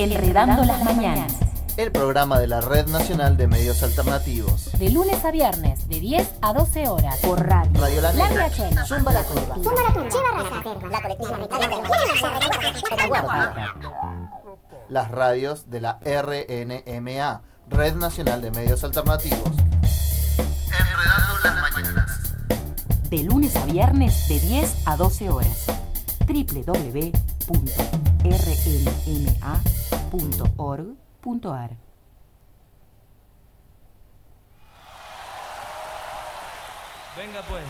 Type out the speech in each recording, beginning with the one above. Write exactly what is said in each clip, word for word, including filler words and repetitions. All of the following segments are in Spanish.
Enredando las mañanas. El programa de la Red Nacional de Medios Alternativos. De lunes a viernes, de diez a doce horas. Por radio. Radio La Negra. Zumba la Curva. Zumba la Curva. La colectiva. Las radios de la R N M A, Red Nacional de Medios Alternativos. Enredando las mañanas. De lunes a viernes, de diez a doce horas. doble u doble u doble u punto r n m a punto org punto a r. Venga pues.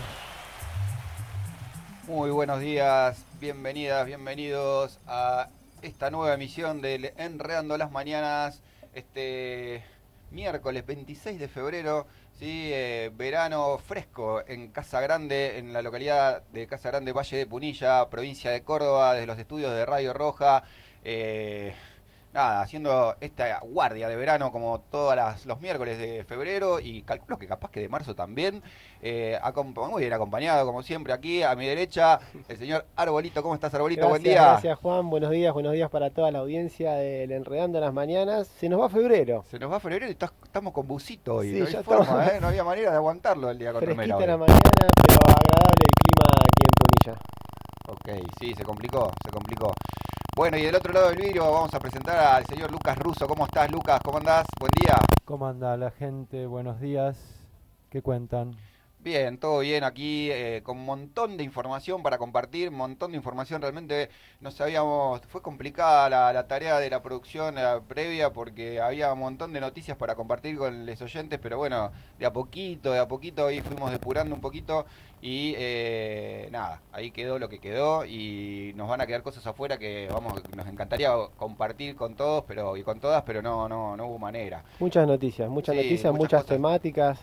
Muy buenos días, bienvenidas, bienvenidos a esta nueva emisión del Enredando las Mañanas, este miércoles veintiséis de febrero, ¿sí? Eh, verano fresco en Casa Grande, en la localidad de Casa Grande, Valle de Punilla, provincia de Córdoba, desde los estudios de Radio Roja. Eh, Nada, haciendo esta guardia de verano como todos las, los miércoles de febrero y calculo que capaz que de marzo también. Eh, muy bien acompañado, como siempre, aquí a mi derecha, el señor Arbolito. ¿Cómo estás, Arbolito? Gracias, buen día. Gracias, Juan. Buenos días, buenos días para toda la audiencia del Enredando las Mañanas. Se nos va febrero. Se nos va febrero y está, estamos con busito hoy. Sí, no hay ya forma, estamos. ¿eh? No había manera de aguantarlo el día con remera. Fresquita hoy. la mañana, pero agradable el clima aquí en Punilla. Ok, sí, se complicó, se complicó. Bueno, y del otro lado del vidrio vamos a presentar al señor Lucas Russo. ¿Cómo estás, Lucas? ¿Cómo andás? Buen día. ¿Cómo anda la gente? Buenos días. ¿Qué cuentan? Bien, todo bien aquí, eh, con un montón de información para compartir, un montón de información. Realmente no sabíamos, fue complicada la, la tarea de la producción eh, previa porque había un montón de noticias para compartir con los oyentes, pero bueno, de a poquito, de a poquito ahí fuimos depurando un poquito y eh, nada, ahí quedó lo que quedó y nos van a quedar cosas afuera que vamos, nos encantaría compartir con todos pero y con todas, pero no, no, no hubo manera. Muchas noticias, muchas Sí, noticias, muchas muchas cosas. temáticas.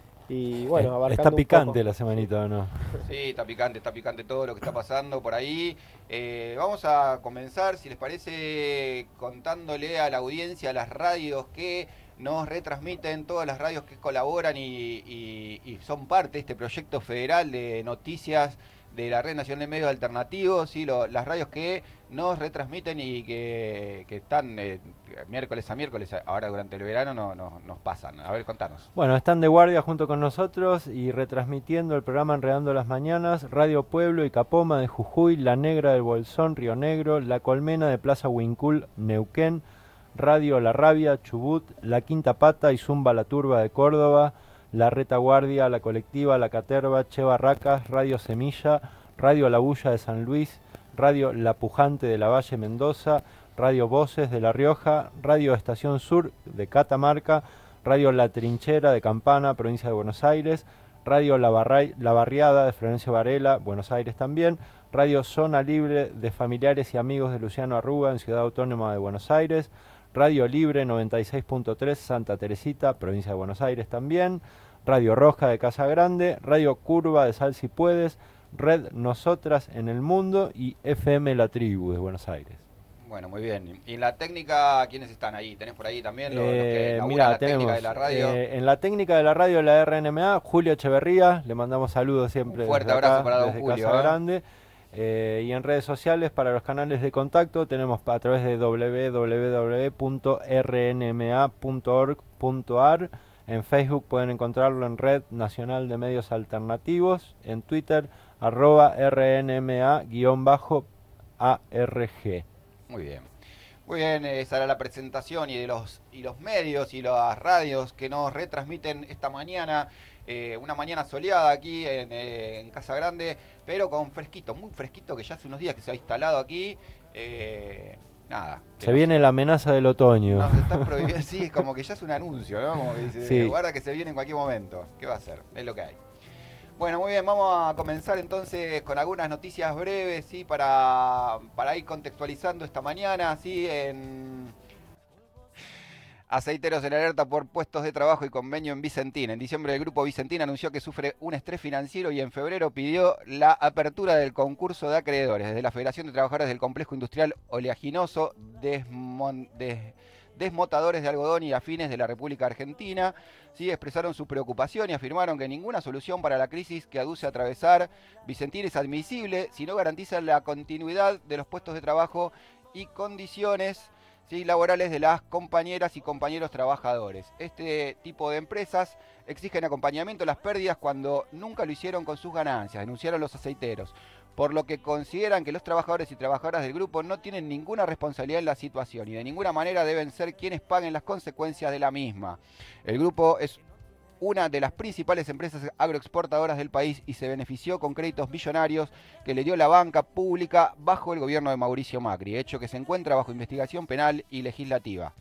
Y bueno, Eh, abarcando Está un picante poco. la semanita, ¿o no? Sí, está picante, está picante todo lo que está pasando por ahí. Eh, vamos a comenzar, si les parece, contándole a la audiencia, a las radios que nos retransmiten, todas las radios que colaboran y, y, y son parte de este proyecto federal de noticias de la Red Nacional de Medios Alternativos, ¿sí? Lo, las radios que nos retransmiten y que, que están eh, miércoles a miércoles, ahora durante el verano no, no, nos pasan. A ver, contanos. Bueno, están de guardia junto con nosotros y retransmitiendo el programa Enredando las Mañanas, Radio Pueblo y Capoma de Jujuy, La Negra del Bolsón, Río Negro, La Colmena de Plaza Huincul, Neuquén, Radio La Rabia, Chubut, La Quinta Pata y Zumba la Turba de Córdoba, La Retaguardia, La Colectiva, La Caterva, Che Barracas, Radio Semilla, Radio La Bulla de San Luis, Radio La Pujante de la Valle Mendoza, Radio Voces de La Rioja, Radio Estación Sur de Catamarca, Radio La Trinchera de Campana, provincia de Buenos Aires, Radio La, Barra- La Barriada de Florencio Varela, Buenos Aires también, Radio Zona Libre de Familiares y Amigos de Luciano Arruga en Ciudad Autónoma de Buenos Aires, Radio Libre noventa y seis punto tres Santa Teresita, provincia de Buenos Aires también, Radio Roja de Casa Grande, Radio Curva de Sal Si Puedes, Red Nosotras en el Mundo y F M La Tribu de Buenos Aires. Bueno, muy bien. ¿Y en la técnica quiénes están ahí? ¿Tenés por ahí también los, los que Eh, laburan mira, la tenemos técnica de la radio? eh, en la técnica de la radio de la R N M A, Julio Echeverría, le mandamos saludos siempre Un fuerte desde abrazo acá, para don desde Julio, Casa ¿eh? Grande. Eh, y en redes sociales, para los canales de contacto, tenemos a través de doble u doble u doble u punto r n m a punto org punto a r. En Facebook pueden encontrarlo en Red Nacional de Medios Alternativos. En Twitter, arroba R N M A guión bajo A R G. Muy bien. Muy bien, esa era la presentación y de los y los medios y las radios que nos retransmiten esta mañana, eh, una mañana soleada aquí en, eh, en Casa Grande, pero con fresquito, muy fresquito, que ya hace unos días que se ha instalado aquí. Eh, nada. Se nos- viene la amenaza del otoño. Nos están prohibiendo, sí, es como que ya es un anuncio, ¿no? Como que dice, Sí. guarda que se viene en cualquier momento. ¿Qué va a hacer? Es lo que hay. Bueno, muy bien, vamos a comenzar entonces con algunas noticias breves, ¿sí? Para, para ir contextualizando esta mañana, ¿sí? En Aceiteros en alerta por puestos de trabajo y convenio en Vicentín. En diciembre el grupo Vicentín anunció que sufre un estrés financiero y en febrero pidió la apertura del concurso de acreedores. Desde la Federación de Trabajadores del Complejo Industrial Oleaginoso, Desmon, des, Desmotadores de Algodón y Afines de la República Argentina, sí, expresaron su preocupación y afirmaron que ninguna solución para la crisis que aduce atravesar Vicentín es admisible si no garantiza la continuidad de los puestos de trabajo y condiciones ¿sí? laborales de las compañeras y compañeros trabajadores. Este tipo de empresas exigen acompañamiento a las pérdidas cuando nunca lo hicieron con sus ganancias, denunciaron los aceiteros, por lo que consideran que los trabajadores y trabajadoras del grupo no tienen ninguna responsabilidad en la situación y de ninguna manera deben ser quienes paguen las consecuencias de la misma. El grupo es una de las principales empresas agroexportadoras del país y se benefició con créditos millonarios que le dio la banca pública bajo el gobierno de Mauricio Macri, hecho que se encuentra bajo investigación penal y legislativa.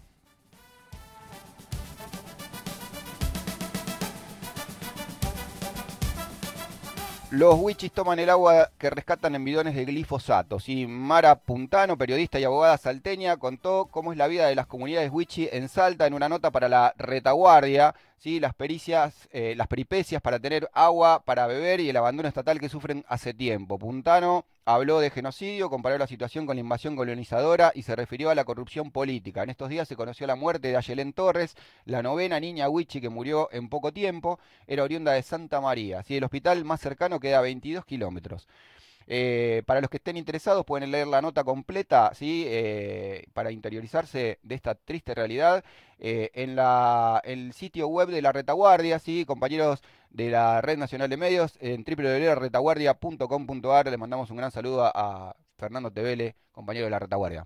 Los wichis toman el agua que rescatan en bidones de glifosato. ¿Sí? Mara Puntano, periodista y abogada salteña, contó cómo es la vida de las comunidades wichi en Salta en una nota para la Retaguardia. ¿Sí? Las pericias, eh, las peripecias para tener agua para beber y el abandono estatal que sufren hace tiempo. Puntano habló de genocidio, comparó la situación con la invasión colonizadora y se refirió a la corrupción política. En estos días se conoció la muerte de Ayelén Torres, la novena niña wichi que murió en poco tiempo. Era oriunda de Santa María. ¿Sí? El hospital más cercano queda a veintidós kilómetros. Eh, para los que estén interesados pueden leer la nota completa, ¿sí? eh, para interiorizarse de esta triste realidad eh, en la, el sitio web de la Retaguardia, ¿sí? compañeros de la Red Nacional de Medios, en w w w punto retaguardia punto com punto a r. Les mandamos un gran saludo a, a Fernando Tevele, compañero de la Retaguardia.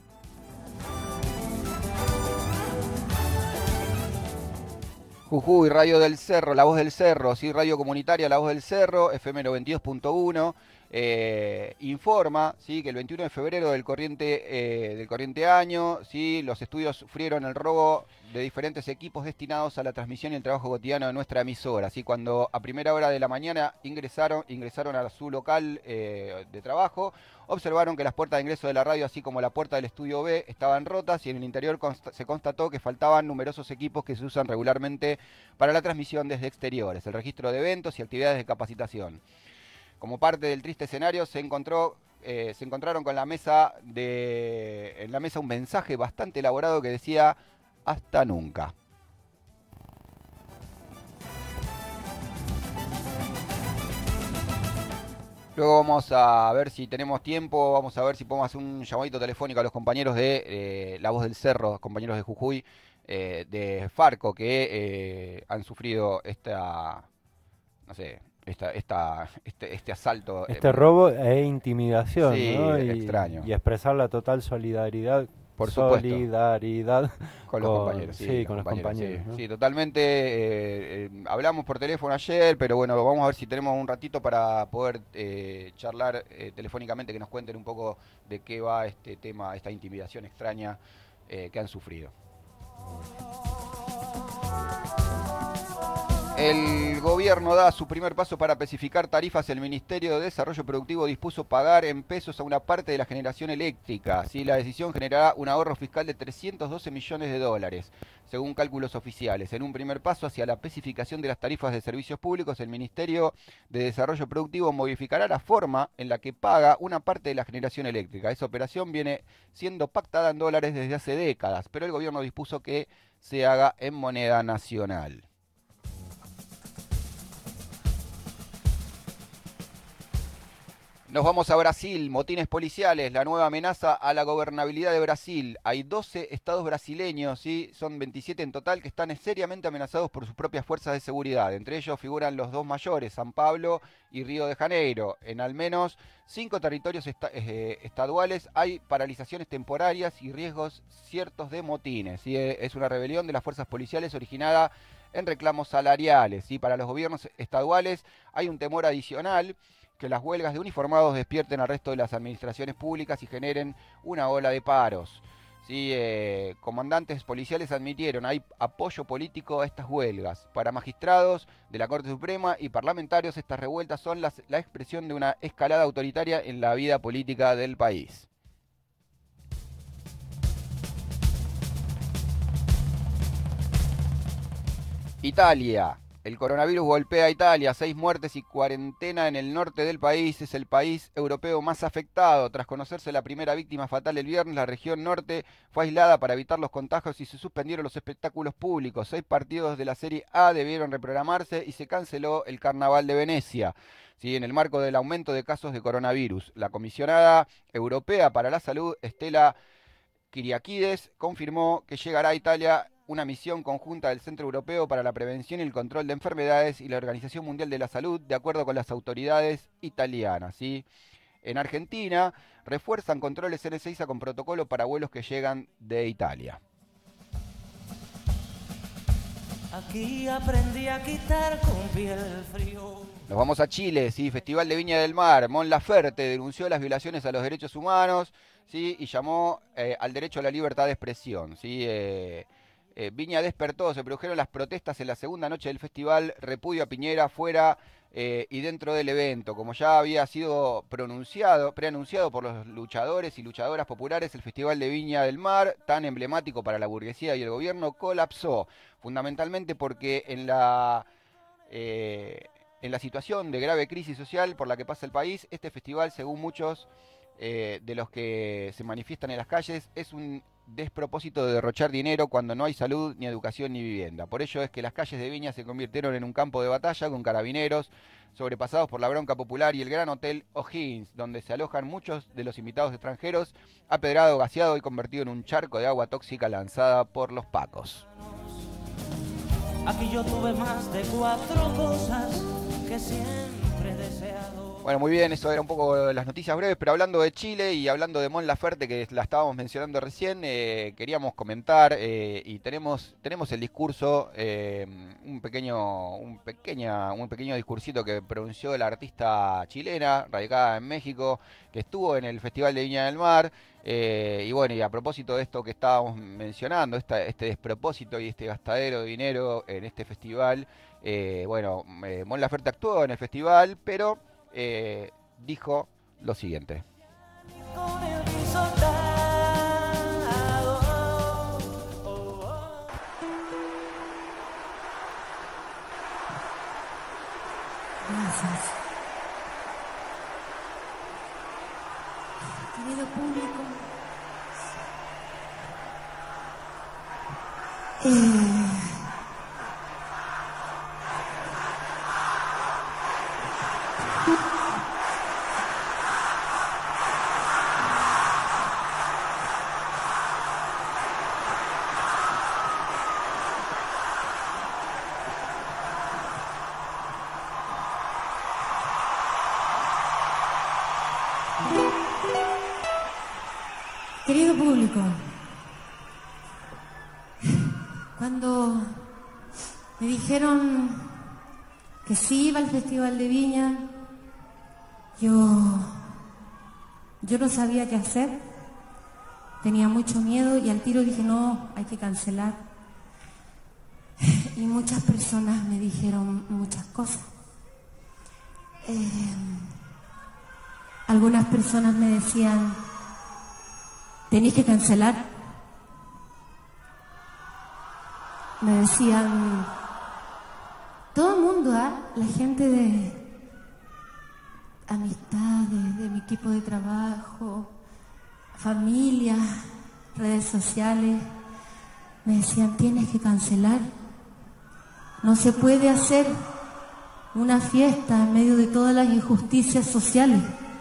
Jujuy, Radio del Cerro, La Voz del Cerro, ¿sí? Radio Comunitaria La Voz del Cerro, F M noventa y dos punto uno, eh, informa, ¿sí? que el veintiuno de febrero del corriente, eh, del corriente año, ¿sí? los estudios sufrieron el robo de diferentes equipos destinados a la transmisión y el trabajo cotidiano de nuestra emisora. ¿Sí? Cuando a primera hora de la mañana ingresaron, ingresaron a su local eh, de trabajo, observaron que las puertas de ingreso de la radio, así como la puerta del estudio B, estaban rotas y en el interior consta- se constató que faltaban numerosos equipos que se usan regularmente para la transmisión desde exteriores, el registro de eventos y actividades de capacitación. Como parte del triste escenario, se encontró, eh, se encontraron con la mesa de, en la mesa un mensaje bastante elaborado que decía "hasta nunca". Luego vamos a ver si tenemos tiempo, vamos a ver si podemos hacer un llamadito telefónico a los compañeros de eh, La Voz del Cerro, compañeros de Jujuy, eh, de Farco, que eh, han sufrido esta, no sé, esta, esta, este, este asalto. Este eh, robo e intimidación, Sí, ¿no? Y, extraño. y expresar la total solidaridad. Por supuesto. Solidaridad Con los compañeros, sí, sí, los con los compañeros, compañeros. sí, ¿no? sí, totalmente. eh, eh, hablamos por teléfono ayer, pero bueno, vamos a ver si tenemos un ratito para poder eh, charlar eh, telefónicamente, que nos cuenten un poco de qué va este tema, esta intimidación extraña eh, que han sufrido. El gobierno da su primer paso para especificar tarifas. El Ministerio de Desarrollo Productivo dispuso pagar en pesos a una parte de la generación eléctrica. ¿Sí? La decisión generará un ahorro fiscal de trescientos doce millones de dólares, según cálculos oficiales. En un primer paso hacia la especificación de las tarifas de servicios públicos, el Ministerio de Desarrollo Productivo modificará la forma en la que paga una parte de la generación eléctrica. Esa operación viene siendo pactada en dólares desde hace décadas, pero el gobierno dispuso que se haga en moneda nacional. Nos vamos a Brasil, motines policiales, la nueva amenaza a la gobernabilidad de Brasil. Hay doce estados brasileños, ¿sí? Son veintisiete en total, que están seriamente amenazados por sus propias fuerzas de seguridad. Entre ellos figuran los dos mayores, San Pablo y Río de Janeiro. En al menos cinco territorios esta, eh, estaduales hay paralizaciones temporarias y riesgos ciertos de motines, ¿sí? Es una rebelión de las fuerzas policiales originada en reclamos salariales, ¿sí? Para los gobiernos estaduales hay un temor adicional: que las huelgas de uniformados despierten al resto de las administraciones públicas y generen una ola de paros. Sí, eh, comandantes policiales admitieron hay apoyo político a estas huelgas. Para magistrados de la Corte Suprema y parlamentarios, estas revueltas son las, la expresión de una escalada autoritaria en la vida política del país. Italia. El coronavirus golpea a Italia, seis muertes y cuarentena en el norte del país. Es el país europeo más afectado. Tras conocerse la primera víctima fatal el viernes, la región norte fue aislada para evitar los contagios y se suspendieron los espectáculos públicos. Seis partidos de la Serie A debieron reprogramarse y se canceló el Carnaval de Venecia, ¿sí? En el marco del aumento de casos de coronavirus. La comisionada europea para la salud, Stella Kyriakides confirmó que llegará a Italia una misión conjunta del Centro Europeo para la Prevención y el Control de Enfermedades y la Organización Mundial de la Salud, de acuerdo con las autoridades italianas, ¿sí? En Argentina refuerzan controles en Ezeiza con protocolo para vuelos que llegan de Italia. Aquí aprendí a quitar con piel frío. Nos vamos a Chile, ¿sí? Festival de Viña del Mar. Mon Laferte denunció las violaciones a los derechos humanos, ¿sí? Y llamó eh, al derecho a la libertad de expresión, ¿sí? Eh, eh, Viña despertó, se produjeron las protestas en la segunda noche del festival, repudio a Piñera fuera eh, y dentro del evento. Como ya había sido pronunciado, preanunciado por los luchadores y luchadoras populares, el Festival de Viña del Mar, tan emblemático para la burguesía y el gobierno, colapsó, fundamentalmente porque en la... Eh, En la situación de grave crisis social por la que pasa el país, este festival, según muchos eh, de los que se manifiestan en las calles, es un despropósito de derrochar dinero cuando no hay salud, ni educación, ni vivienda. Por ello es que las calles de Viña se convirtieron en un campo de batalla con carabineros sobrepasados por la bronca popular y el Gran Hotel O'Higgins, donde se alojan muchos de los invitados extranjeros, apedrado, gaseado y convertido en un charco de agua tóxica lanzada por los pacos. Aquí yo tuve más de cuatro cosas que siempre he deseado. Bueno, muy bien, eso era un poco las noticias breves, pero hablando de Chile y hablando de Mon Laferte, que la estábamos mencionando recién, eh, queríamos comentar eh, y tenemos tenemos el discurso, eh, un pequeño un pequeña un pequeño discursito que pronunció la artista chilena radicada en México, que estuvo en el Festival de Viña del Mar. Eh, y bueno, y a propósito de esto que estábamos mencionando, esta, este despropósito y este gastadero de dinero en este festival, eh, bueno, eh, Mon Laferte actuó en el festival, pero eh, dijo lo siguiente. Con el soldado, oh, oh. Gracias. Querido público, eh, querido público, cuando me dijeron que sí iba al Festival de Viña, yo, yo no sabía qué hacer, tenía mucho miedo y al tiro dije no, hay que cancelar. Y muchas personas me dijeron muchas cosas. Eh, algunas personas me decían, tenéis que cancelar. Me decían, todo el mundo, ¿eh? La gente de amistades, de mi equipo de trabajo, familia, redes sociales, me decían, tienes que cancelar. No se puede hacer una fiesta en medio de todas las injusticias sociales.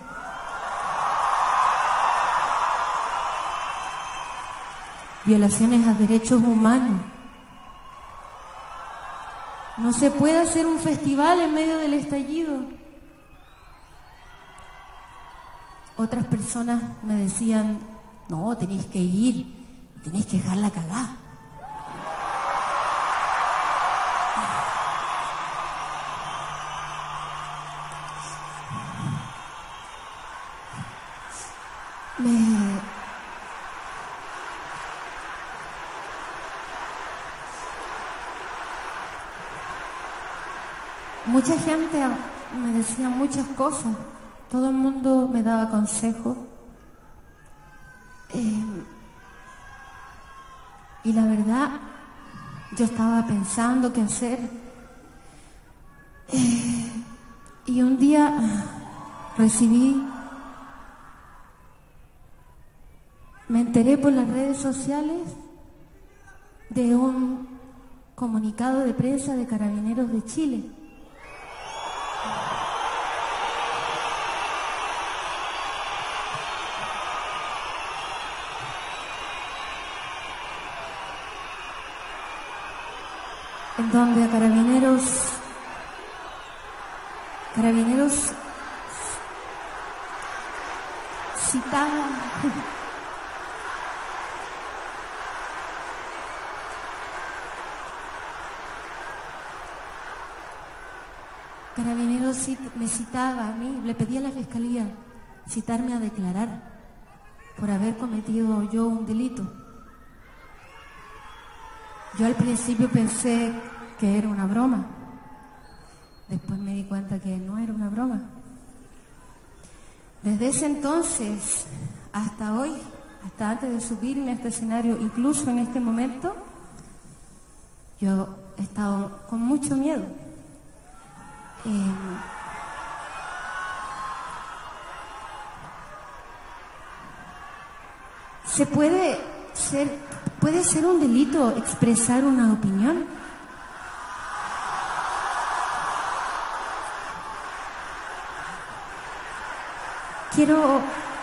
Violaciones a derechos humanos. No se puede hacer un festival en medio del estallido. Otras personas me decían, no, tenéis que ir, tenéis que dejarla cagada. Me... Mucha gente me decía muchas cosas, todo el mundo me daba consejos. Eh, y la verdad, yo estaba pensando qué hacer. Eh, y un día recibí, me enteré por las redes sociales de un comunicado de prensa de Carabineros de Chile. en donde a carabineros, carabineros citaban Carabineros me citaba a mí, le pedía a la fiscalía citarme a declarar por haber cometido yo un delito. Yo al principio pensé que era una broma, después me di cuenta que no era una broma. Desde ese entonces hasta hoy, hasta antes de subirme a este escenario, incluso en este momento, yo he estado con mucho miedo. Eh, ¿Se puede ser, puede ser un delito expresar una opinión? Quiero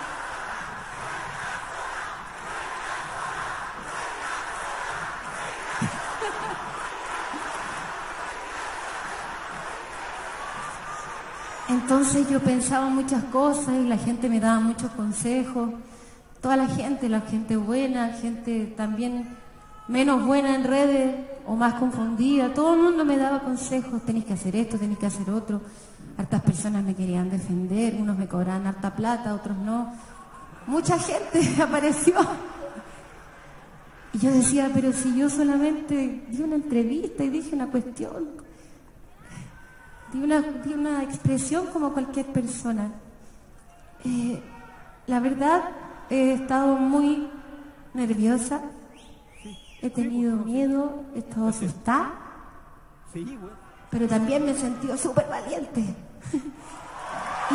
Entonces yo pensaba muchas cosas y la gente me daba muchos consejos. Toda la gente, la gente buena, gente también menos buena en redes o más confundida, todo el mundo me daba consejos, tenés que hacer esto, tenés que hacer otro. Hartas personas me querían defender, unos me cobraban harta plata, otros no. Mucha gente apareció. Y yo decía, pero si yo solamente di una entrevista y dije una cuestión, di una, di una expresión como cualquier persona. Eh, la verdad, he estado muy nerviosa, he tenido miedo, he estado asustada, pero también me he sentido súper valiente. Y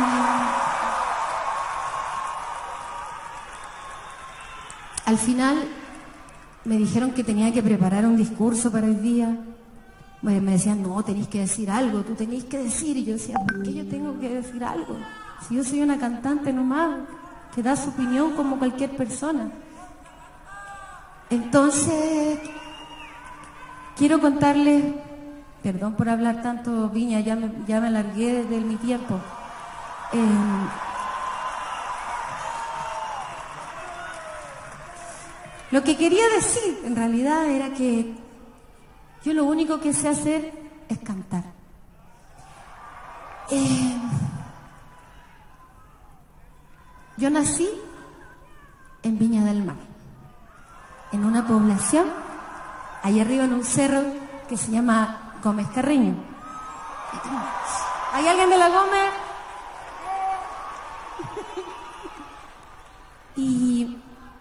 al final me dijeron que tenía que preparar un discurso para el día. Bueno, me decían, no, tenéis que decir algo, tú tenéis que decir. Y yo decía, ¿por qué yo tengo que decir algo? Si yo soy una cantante nomás, que da su opinión como cualquier persona. Entonces, quiero contarles, perdón por hablar tanto, Viña, ya me, ya me alargué desde mi tiempo. Eh, lo que quería decir, en realidad, era que yo lo único que sé hacer es cantar. Eh, yo nací en Viña del Mar, en una población, ahí arriba en un cerro que se llama Gómez Carreño. ¿Hay alguien de la Gómez? Y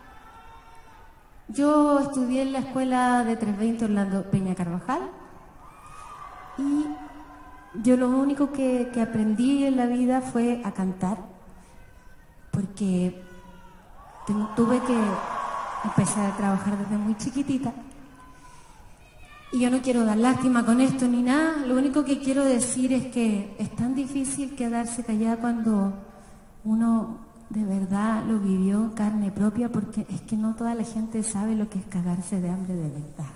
yo estudié en la escuela de trescientos veinte Orlando Peña Carvajal y yo lo único que, que aprendí en la vida fue a cantar, porque tuve que empezar a trabajar desde muy chiquitita. Y yo no quiero dar lástima con esto ni nada, lo único que quiero decir es que es tan difícil quedarse callada cuando uno de verdad lo vivió en carne propia, porque es que no toda la gente sabe lo que es cagarse de hambre de verdad.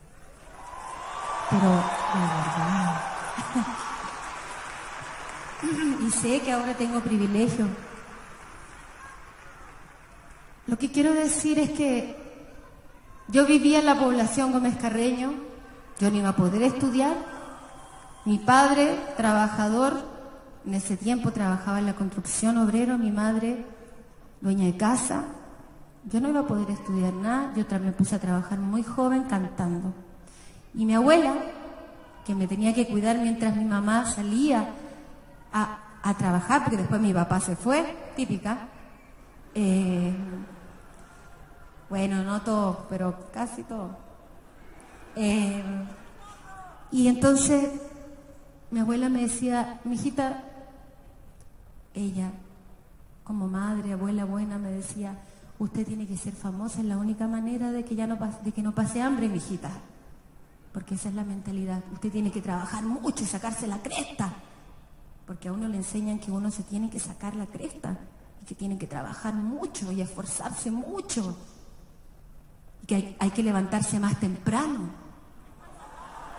Pero de verdad. Y sé que ahora tengo privilegio. Lo que quiero decir es que yo vivía en la población Gómez Carreño, yo no iba a poder estudiar. Mi padre, trabajador, en ese tiempo trabajaba en la construcción, obrero, mi madre, dueña de casa. Yo no iba a poder estudiar nada, yo me puse a trabajar muy joven cantando. Y mi abuela, que me tenía que cuidar mientras mi mamá salía a, a trabajar, porque después mi papá se fue, típica. Eh, bueno, no todo, pero casi todo. Eh, y entonces mi abuela me decía, mijita, ella, como madre, abuela buena, me decía, usted tiene que ser famosa, es la única manera de que ya no pase, de que no pase hambre, mijita. Porque esa es la mentalidad. Usted tiene que trabajar mucho y sacarse la cresta. Porque a uno le enseñan que uno se tiene que sacar la cresta. Y que tiene que trabajar mucho y esforzarse mucho. Y que hay, hay que levantarse más temprano.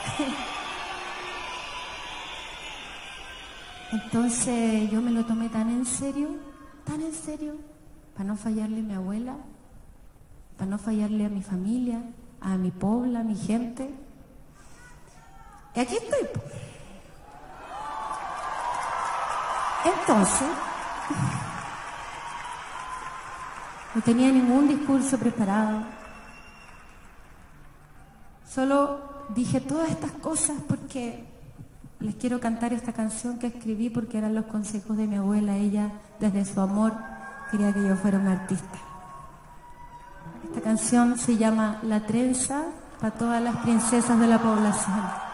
Entonces yo me lo tomé tan en serio, tan en serio, para no fallarle a mi abuela, para no fallarle a mi familia, a mi pueblo, a mi gente. Y aquí estoy. Entonces, no tenía ningún discurso preparado. Solo dije todas estas cosas porque les quiero cantar esta canción que escribí porque eran los consejos de mi abuela. Ella, desde su amor, quería que yo fuera una artista. Esta canción se llama La Trenza, para todas las princesas de la población.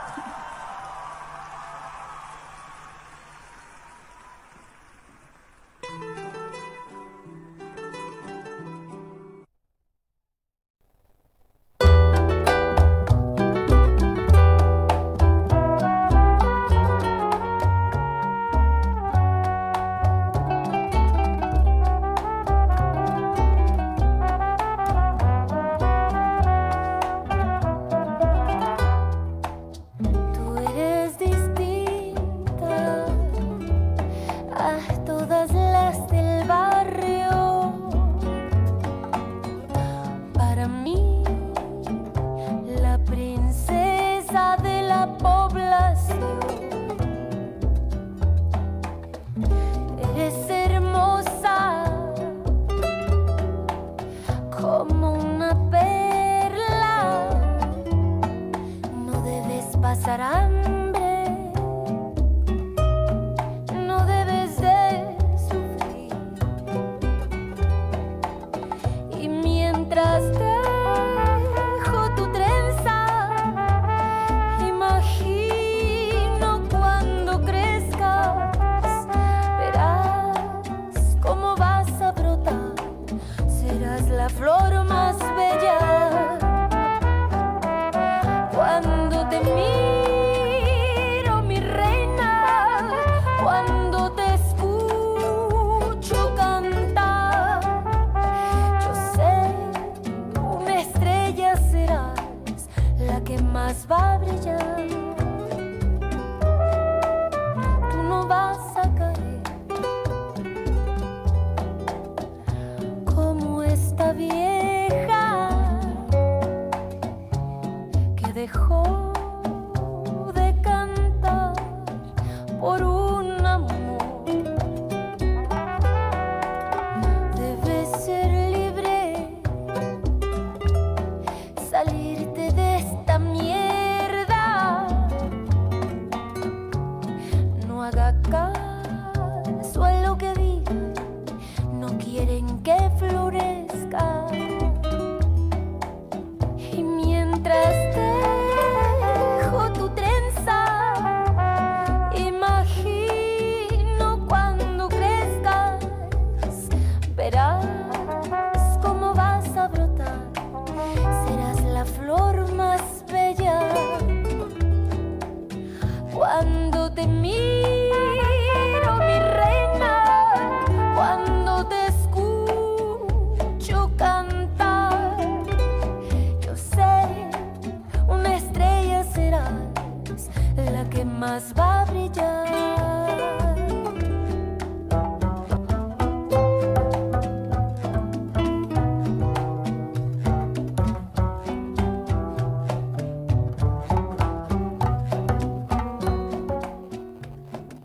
Imagino cuando crezcas, verás